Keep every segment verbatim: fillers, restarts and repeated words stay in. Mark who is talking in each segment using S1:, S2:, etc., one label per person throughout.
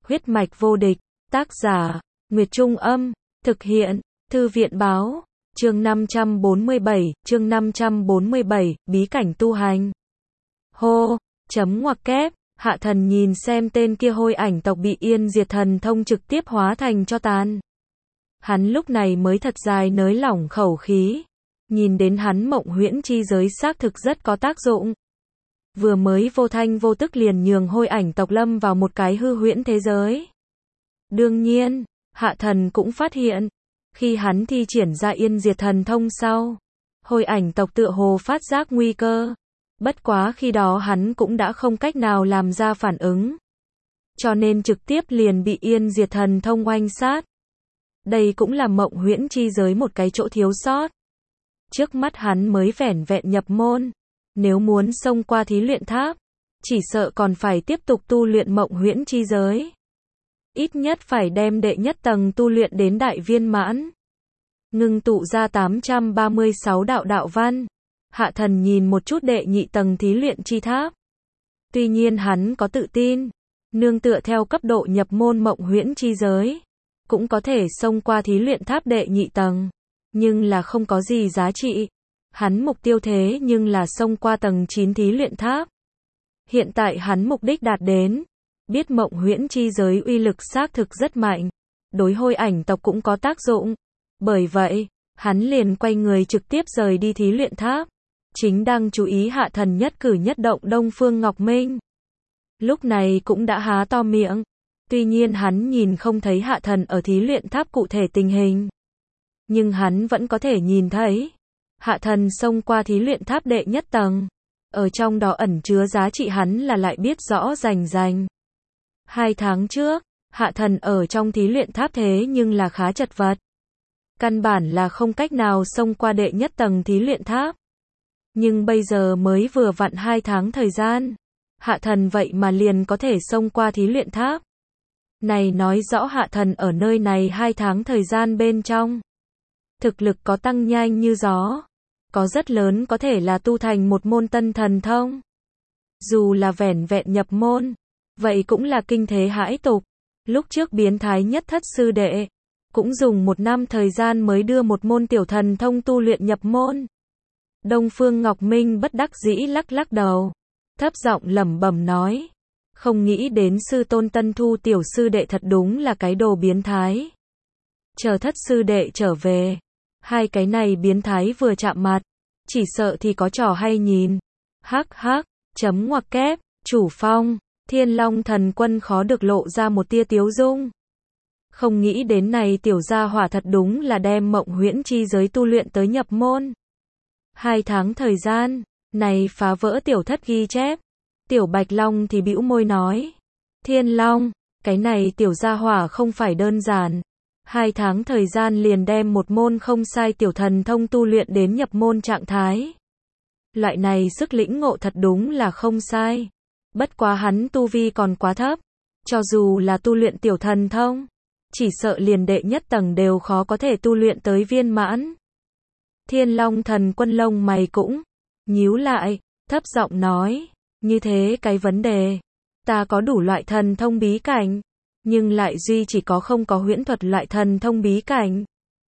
S1: Huyết mạch vô địch, tác giả, Nguyệt Trung Âm, thực hiện, Thư viện Báo, chương năm trăm bốn mươi bảy, chương năm trăm bốn mươi bảy, bí cảnh tu hành. Hô, chấm ngoặc kép, Hạ Thần nhìn xem tên kia hôi ảnh tộc bị Yên Diệt Thần Thông trực tiếp hóa thành tro tàn. Hắn lúc này mới thật dài nới lỏng khẩu khí. Nhìn đến hắn mộng huyễn chi giới xác thực rất có tác dụng. Vừa mới vô thanh vô tức liền nhường hôi ảnh tộc lâm vào một cái hư huyễn thế giới. Đương nhiên, Hạ Thần cũng phát hiện, khi hắn thi triển ra Yên Diệt Thần Thông sau, hôi ảnh tộc tựa hồ phát giác nguy cơ. Bất quá khi đó hắn cũng đã không cách nào làm ra phản ứng. Cho nên trực tiếp liền bị Yên Diệt Thần Thông oanh sát. Đây cũng là mộng huyễn chi giới một cái chỗ thiếu sót. Trước mắt hắn mới vẻn vẹn nhập môn. Nếu muốn xông qua thí luyện tháp, chỉ sợ còn phải tiếp tục tu luyện mộng huyễn chi giới. Ít nhất phải đem đệ nhất tầng tu luyện đến đại viên mãn. Ngưng tụ ra tám trăm ba mươi sáu đạo đạo văn. Hạ Thần nhìn một chút đệ nhị tầng thí luyện chi tháp. Tuy nhiên hắn có tự tin, nương tựa theo cấp độ nhập môn mộng huyễn chi giới, cũng có thể xông qua thí luyện tháp đệ nhị tầng, nhưng là không có gì giá trị. Hắn mục tiêu thế nhưng là xông qua tầng chín thí luyện tháp. Hiện tại hắn mục đích đạt đến, biết mộng huyễn chi giới uy lực xác thực rất mạnh, đối hôi ảnh tộc cũng có tác dụng. Bởi vậy, hắn liền quay người trực tiếp rời đi thí luyện tháp. Chính đang chú ý Hạ Thần nhất cử nhất động Đông Phương Ngọc Minh. Lúc này cũng đã há to miệng. Tuy nhiên hắn nhìn không thấy Hạ Thần ở thí luyện tháp cụ thể tình hình. Nhưng hắn vẫn có thể nhìn thấy. Hạ Thần xông qua thí luyện tháp đệ nhất tầng. Ở trong đó ẩn chứa giá trị hắn là lại biết rõ rành rành. Hai tháng trước, Hạ Thần ở trong thí luyện tháp thế nhưng là khá chật vật. Căn bản là không cách nào xông qua đệ nhất tầng thí luyện tháp. Nhưng bây giờ mới vừa vặn hai tháng thời gian. Hạ Thần vậy mà liền có thể xông qua thí luyện tháp. Này nói rõ Hạ Thần ở nơi này hai tháng thời gian bên trong. Thực lực có tăng nhanh như gió. Có rất lớn có thể là tu thành một môn tân thần thông. Dù là vẻn vẹn nhập môn, vậy cũng là kinh thế hãi tục. Lúc trước biến thái nhất thất sư đệ, cũng dùng một năm thời gian mới đưa một môn tiểu thần thông tu luyện nhập môn. Đông Phương Ngọc Minh bất đắc dĩ lắc lắc đầu, thấp giọng lẩm bẩm nói, không nghĩ đến sư tôn tân thu tiểu sư đệ thật đúng là cái đồ biến thái. Chờ thất sư đệ trở về, hai cái này biến thái vừa chạm mặt, chỉ sợ thì có trò hay nhìn. Hắc hắc, chấm ngoặc kép, chủ phong, Thiên Long Thần Quân khó được lộ ra một tia tiếu dung. Không nghĩ đến này tiểu gia hỏa thật đúng là đem mộng huyễn chi giới tu luyện tới nhập môn. Hai tháng thời gian, này phá vỡ tiểu thất ghi chép. Tiểu Bạch Long thì bĩu môi nói, Thiên Long, cái này tiểu gia hỏa không phải đơn giản. Hai tháng thời gian liền đem một môn không sai tiểu thần thông tu luyện đến nhập môn trạng thái. Loại này sức lĩnh ngộ thật đúng là không sai. Bất quá hắn tu vi còn quá thấp. Cho dù là tu luyện tiểu thần thông, chỉ sợ liền đệ nhất tầng đều khó có thể tu luyện tới viên mãn. Thiên Long Thần Quân lông mày cũng nhíu lại, thấp giọng nói, như thế cái vấn đề, ta có đủ loại thần thông bí cảnh, nhưng lại duy chỉ có không có huyễn thuật loại thần thông bí cảnh.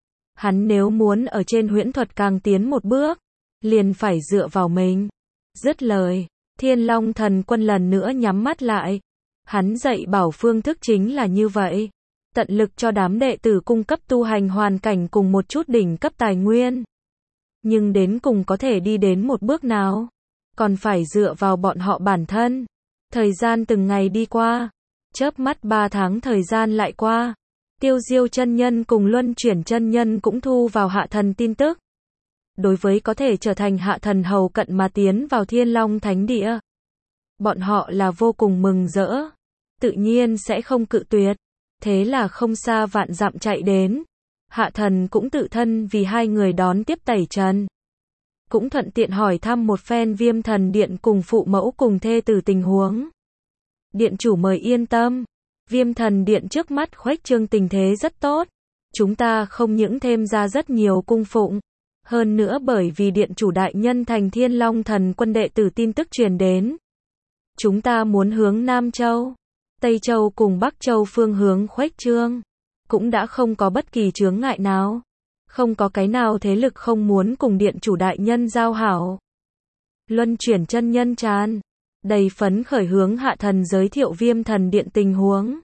S1: Hắn nếu muốn ở trên huyễn thuật càng tiến một bước, liền phải dựa vào mình. Dứt lời, Thiên Long Thần Quân lần nữa nhắm mắt lại. Hắn dạy bảo phương thức chính là như vậy. Tận lực cho đám đệ tử cung cấp tu hành hoàn cảnh cùng một chút đỉnh cấp tài nguyên. Nhưng đến cùng có thể đi đến một bước nào, còn phải dựa vào bọn họ bản thân. Thời gian từng ngày đi qua, chớp mắt ba tháng thời gian lại qua. Tiêu Diêu chân nhân cùng Luân Chuyển chân nhân cũng thu vào Hạ Thần tin tức. Đối với có thể trở thành Hạ Thần hầu cận mà tiến vào Thiên Long Thánh Địa, bọn họ là vô cùng mừng rỡ, tự nhiên sẽ không cự tuyệt. Thế là không xa vạn dặm chạy đến. Hạ Thần cũng tự thân vì hai người đón tiếp tẩy trần. Cũng thuận tiện hỏi thăm một phen Viêm Thần Điện cùng phụ mẫu cùng thê tử tình huống. Điện chủ mời yên tâm. Viêm Thần Điện trước mắt khuếch trương tình thế rất tốt. Chúng ta không những thêm ra rất nhiều cung phụng. Hơn nữa bởi vì điện chủ đại nhân thành Thiên Long Thần Quân đệ tử tin tức truyền đến. Chúng ta muốn hướng Nam Châu. Tây Châu cùng Bắc Châu phương hướng khuếch trương, cũng đã không có bất kỳ chướng ngại nào. Không có cái nào thế lực không muốn cùng điện chủ đại nhân giao hảo. Luân chuyển chân nhân tràn, đầy phấn khởi hướng Hạ Thần giới thiệu Viêm Thần Điện tình huống.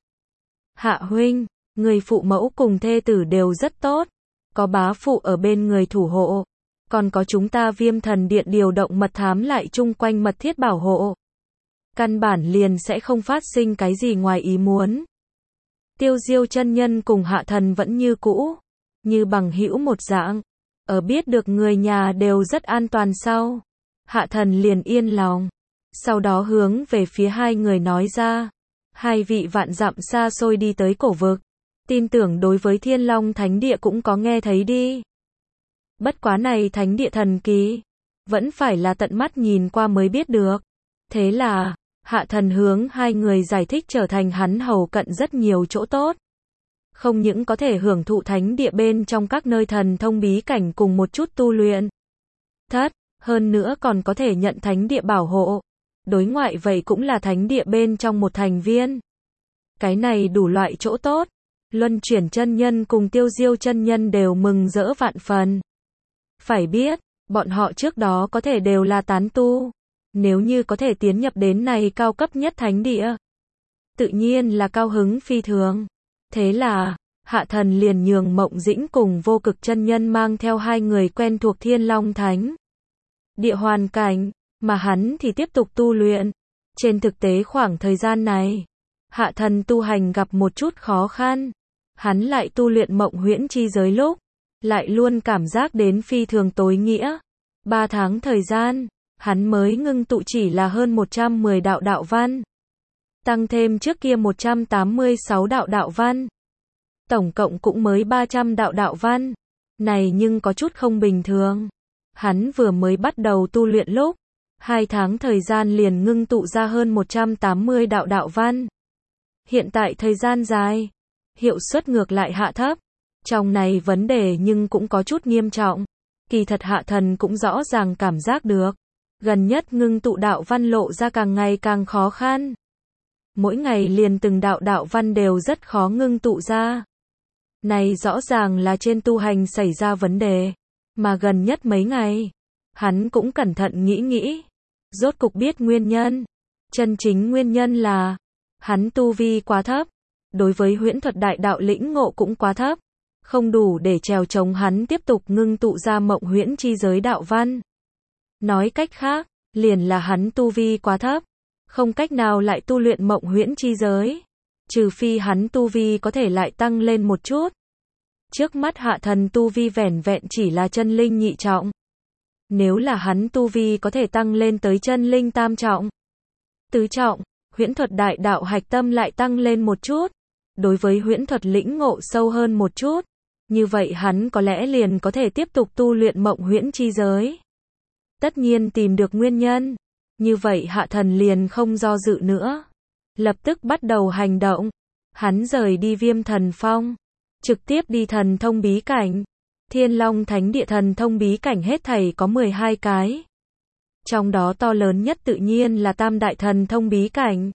S1: Hạ huynh, người phụ mẫu cùng thê tử đều rất tốt, có bá phụ ở bên người thủ hộ, còn có chúng ta Viêm Thần Điện điều động mật thám lại chung quanh mật thiết bảo hộ. Căn bản liền sẽ không phát sinh cái gì ngoài ý muốn. Tiêu Diêu chân nhân cùng Hạ Thần vẫn như cũ, như bằng hữu một dạng. Ở biết được người nhà đều rất an toàn sau, Hạ Thần liền yên lòng. Sau đó hướng về phía hai người nói ra, hai vị vạn dặm xa xôi đi tới cổ vực, tin tưởng đối với Thiên Long Thánh Địa cũng có nghe thấy đi. Bất quá này thánh địa thần kỳ, vẫn phải là tận mắt nhìn qua mới biết được. Thế là, Hạ Thần hướng hai người giải thích trở thành hắn hầu cận rất nhiều chỗ tốt. Không những có thể hưởng thụ thánh địa bên trong các nơi thần thông bí cảnh cùng một chút tu luyện thất, hơn nữa còn có thể nhận thánh địa bảo hộ. Đối ngoại vậy cũng là thánh địa bên trong một thành viên. Cái này đủ loại chỗ tốt, Luân chuyển chân nhân cùng Tiêu Diêu chân nhân đều mừng rỡ vạn phần. Phải biết, bọn họ trước đó có thể đều là tán tu. Nếu như có thể tiến nhập đến này cao cấp nhất thánh địa, tự nhiên là cao hứng phi thường. Thế là, Hạ Thần liền nhường Mộng Dĩnh cùng Vô Cực chân nhân mang theo hai người quen thuộc Thiên Long Thánh Địa hoàn cảnh, mà hắn thì tiếp tục tu luyện. Trên thực tế khoảng thời gian này, Hạ Thần tu hành gặp một chút khó khăn. Hắn lại tu luyện mộng huyễn chi giới lúc, lại luôn cảm giác đến phi thường tối nghĩa. Ba tháng thời gian, hắn mới ngưng tụ chỉ là hơn một trăm mười đạo đạo văn. Tăng thêm trước kia một trăm tám mươi sáu đạo đạo văn. Tổng cộng cũng mới ba trăm đạo đạo văn. Này nhưng có chút không bình thường. Hắn vừa mới bắt đầu tu luyện lúc, hai tháng thời gian liền ngưng tụ ra hơn một trăm tám mươi đạo đạo văn. Hiện tại thời gian dài, hiệu suất ngược lại hạ thấp. Trong này vấn đề nhưng cũng có chút nghiêm trọng. Kỳ thật Hạ Thần cũng rõ ràng cảm giác được. Gần nhất ngưng tụ đạo văn lộ ra càng ngày càng khó khăn. Mỗi ngày liền từng đạo đạo văn đều rất khó ngưng tụ ra. Này rõ ràng là trên tu hành xảy ra vấn đề. Mà gần nhất mấy ngày, hắn cũng cẩn thận nghĩ nghĩ. Rốt cục biết nguyên nhân. Chân chính nguyên nhân là, hắn tu vi quá thấp. Đối với huyễn thuật đại đạo lĩnh ngộ cũng quá thấp. Không đủ để trèo chống hắn tiếp tục ngưng tụ ra mộng huyễn chi giới đạo văn. Nói cách khác, liền là hắn tu vi quá thấp. Không cách nào lại tu luyện mộng huyễn chi giới. Trừ phi hắn tu vi có thể lại tăng lên một chút. Trước mắt Hạ Thần tu vi vẻn vẹn chỉ là chân linh nhị trọng. Nếu là hắn tu vi có thể tăng lên tới chân linh tam trọng, tứ trọng, huyễn thuật đại đạo hạch tâm lại tăng lên một chút. Đối với huyễn thuật lĩnh ngộ sâu hơn một chút. Như vậy hắn có lẽ liền có thể tiếp tục tu luyện mộng huyễn chi giới. Tất nhiên tìm được nguyên nhân. Như vậy Hạ Thần liền không do dự nữa. Lập tức bắt đầu hành động. Hắn rời đi Viêm Thần Phong. Trực tiếp đi thần thông bí cảnh. Thiên Long Thánh Địa thần thông bí cảnh hết thảy có mười hai cái. Trong đó to lớn nhất tự nhiên là Tam Đại thần thông bí cảnh.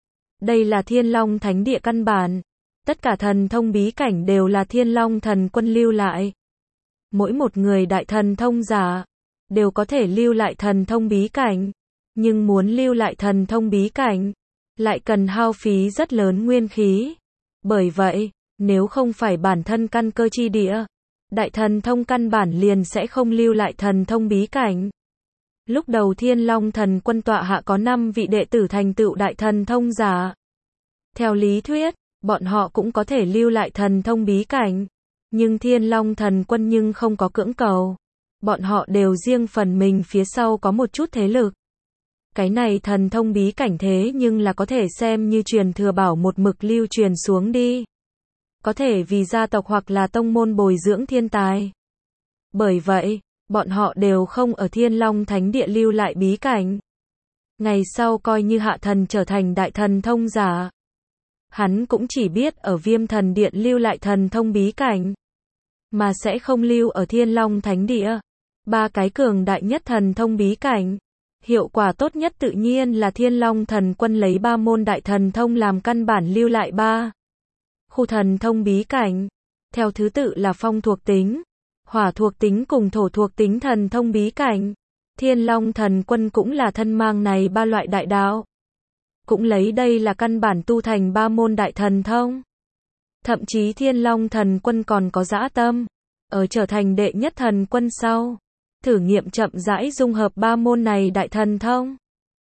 S1: Đây là Thiên Long Thánh Địa căn bản. Tất cả thần thông bí cảnh đều là Thiên Long Thần Quân lưu lại. Mỗi một người đại thần thông giả đều có thể lưu lại thần thông bí cảnh. Nhưng muốn lưu lại thần thông bí cảnh, lại cần hao phí rất lớn nguyên khí. Bởi vậy, nếu không phải bản thân căn cơ chi địa, đại thần thông căn bản liền sẽ không lưu lại thần thông bí cảnh. Lúc đầu Thiên Long Thần Quân tọa hạ có năm vị đệ tử thành tựu đại thần thông giả. Theo lý thuyết, bọn họ cũng có thể lưu lại thần thông bí cảnh. Nhưng Thiên Long Thần Quân nhưng không có cưỡng cầu. Bọn họ đều riêng phần mình phía sau có một chút thế lực. Cái này thần thông bí cảnh thế nhưng là có thể xem như truyền thừa bảo một mực lưu truyền xuống đi. Có thể vì gia tộc hoặc là tông môn bồi dưỡng thiên tài. Bởi vậy, bọn họ đều không ở Thiên Long Thánh Địa lưu lại bí cảnh. Ngày sau coi như Hạ Thần trở thành đại thần thông giả. Hắn cũng chỉ biết ở Viêm Thần Điện lưu lại thần thông bí cảnh. Mà sẽ không lưu ở Thiên Long Thánh Địa. Ba cái cường đại nhất thần thông bí cảnh. Hiệu quả tốt nhất tự nhiên là Thiên Long Thần Quân lấy ba môn đại thần thông làm căn bản lưu lại ba khu thần thông bí cảnh. Theo thứ tự là phong thuộc tính, hỏa thuộc tính cùng thổ thuộc tính thần thông bí cảnh. Thiên Long Thần Quân cũng là thân mang này ba loại đại đạo. Cũng lấy đây là căn bản tu thành ba môn đại thần thông. Thậm chí Thiên Long Thần Quân còn có dã tâm, ở trở thành đệ nhất thần quân sau, thử nghiệm chậm rãi dung hợp ba môn này đại thần thông.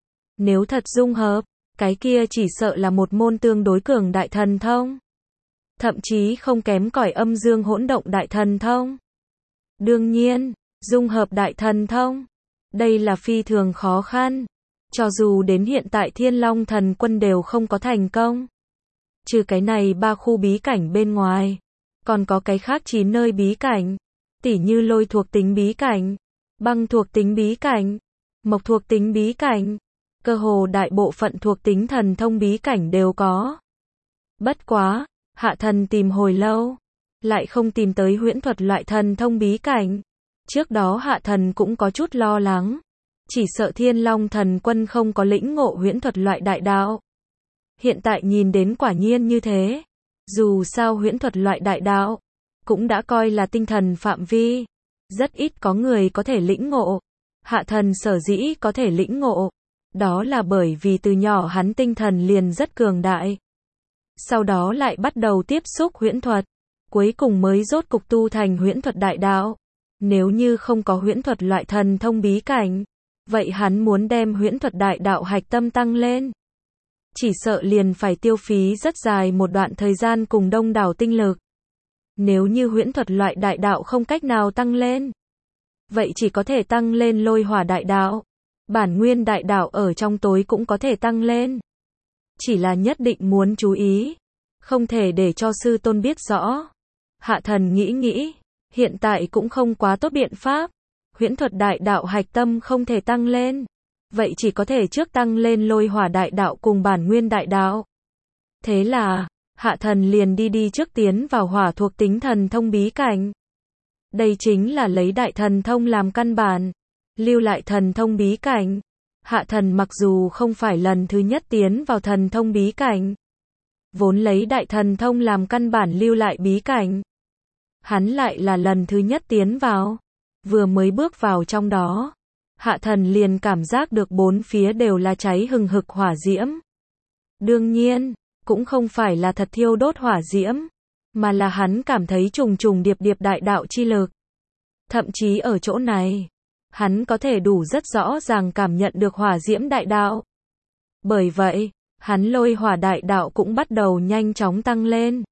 S1: Nếu thật dung hợp, cái kia chỉ sợ là một môn tương đối cường đại thần thông. Thậm chí không kém cỏi âm dương hỗn động đại thần thông. Đương nhiên, dung hợp đại thần thông, đây là phi thường khó khăn. Cho dù đến hiện tại Thiên Long Thần Quân đều không có thành công. Trừ cái này ba khu bí cảnh bên ngoài, còn có cái khác chín nơi bí cảnh, tỉ như lôi thuộc tính bí cảnh, băng thuộc tính bí cảnh, mộc thuộc tính bí cảnh, cơ hồ đại bộ phận thuộc tính thần thông bí cảnh đều có. Bất quá, Hạ Thần tìm hồi lâu, lại không tìm tới huyễn thuật loại thần thông bí cảnh. Trước đó Hạ Thần cũng có chút lo lắng, chỉ sợ Thiên Long Thần Quân không có lĩnh ngộ huyễn thuật loại đại đạo. Hiện tại nhìn đến quả nhiên như thế. Dù sao huyễn thuật loại đại đạo cũng đã coi là tinh thần phạm vi, rất ít có người có thể lĩnh ngộ. Hạ Thần sở dĩ có thể lĩnh ngộ, đó là bởi vì từ nhỏ hắn tinh thần liền rất cường đại. Sau đó lại bắt đầu tiếp xúc huyễn thuật, cuối cùng mới rốt cục tu thành huyễn thuật đại đạo. Nếu như không có huyễn thuật loại thần thông bí cảnh, vậy hắn muốn đem huyễn thuật đại đạo hạch tâm tăng lên, chỉ sợ liền phải tiêu phí rất dài một đoạn thời gian cùng đông đảo tinh lực. Nếu như huyễn thuật loại đại đạo không cách nào tăng lên, vậy chỉ có thể tăng lên lôi hỏa đại đạo. Bản nguyên đại đạo ở trong tối cũng có thể tăng lên. Chỉ là nhất định muốn chú ý, không thể để cho sư tôn biết rõ. Hạ Thần nghĩ nghĩ, hiện tại cũng không quá tốt biện pháp. Huyễn thuật đại đạo hạch tâm không thể tăng lên, vậy chỉ có thể trước tăng lên lôi hỏa đại đạo cùng bản nguyên đại đạo. Thế là, Hạ Thần liền đi đi trước tiến vào hỏa thuộc tính thần thông bí cảnh. Đây chính là lấy đại thần thông làm căn bản, lưu lại thần thông bí cảnh. Hạ Thần mặc dù không phải lần thứ nhất tiến vào thần thông bí cảnh, vốn lấy đại thần thông làm căn bản lưu lại bí cảnh, hắn lại là lần thứ nhất tiến vào. Vừa mới bước vào trong đó, Hạ Thần liền cảm giác được bốn phía đều là cháy hừng hực hỏa diễm. Đương nhiên, cũng không phải là thật thiêu đốt hỏa diễm, mà là hắn cảm thấy trùng trùng điệp điệp đại đạo chi lực. Thậm chí ở chỗ này, hắn có thể đủ rất rõ ràng cảm nhận được hỏa diễm đại đạo. Bởi vậy, hắn lôi hỏa đại đạo cũng bắt đầu nhanh chóng tăng lên.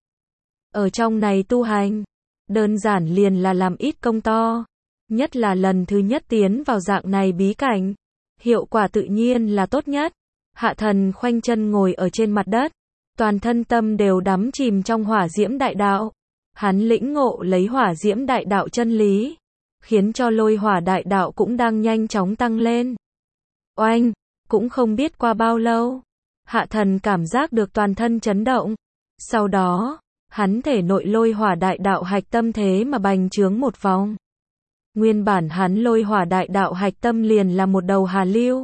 S1: Ở trong này tu hành, đơn giản liền là làm ít công to. Nhất là lần thứ nhất tiến vào dạng này bí cảnh, hiệu quả tự nhiên là tốt nhất. Hạ Thần khoanh chân ngồi ở trên mặt đất, toàn thân tâm đều đắm chìm trong hỏa diễm đại đạo. Hắn lĩnh ngộ lấy hỏa diễm đại đạo chân lý, khiến cho lôi hỏa đại đạo cũng đang nhanh chóng tăng lên. Oanh, cũng không biết qua bao lâu, Hạ Thần cảm giác được toàn thân chấn động. Sau đó, hắn thể nội lôi hỏa đại đạo hạch tâm thế mà bành trướng một vòng. Nguyên bản hắn lôi hỏa đại đạo hạch tâm liền là một đầu hà lưu.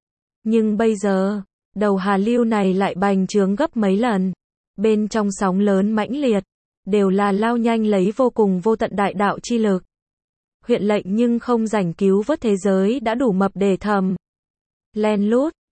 S1: Nhưng bây giờ, đầu hà lưu này lại bành trướng gấp mấy lần. Bên trong sóng lớn mãnh liệt, đều là lao nhanh lấy vô cùng vô tận đại đạo chi lực. Huyện lệnh nhưng không rảnh cứu vớt thế giới đã đủ mập để thầm. Len lút,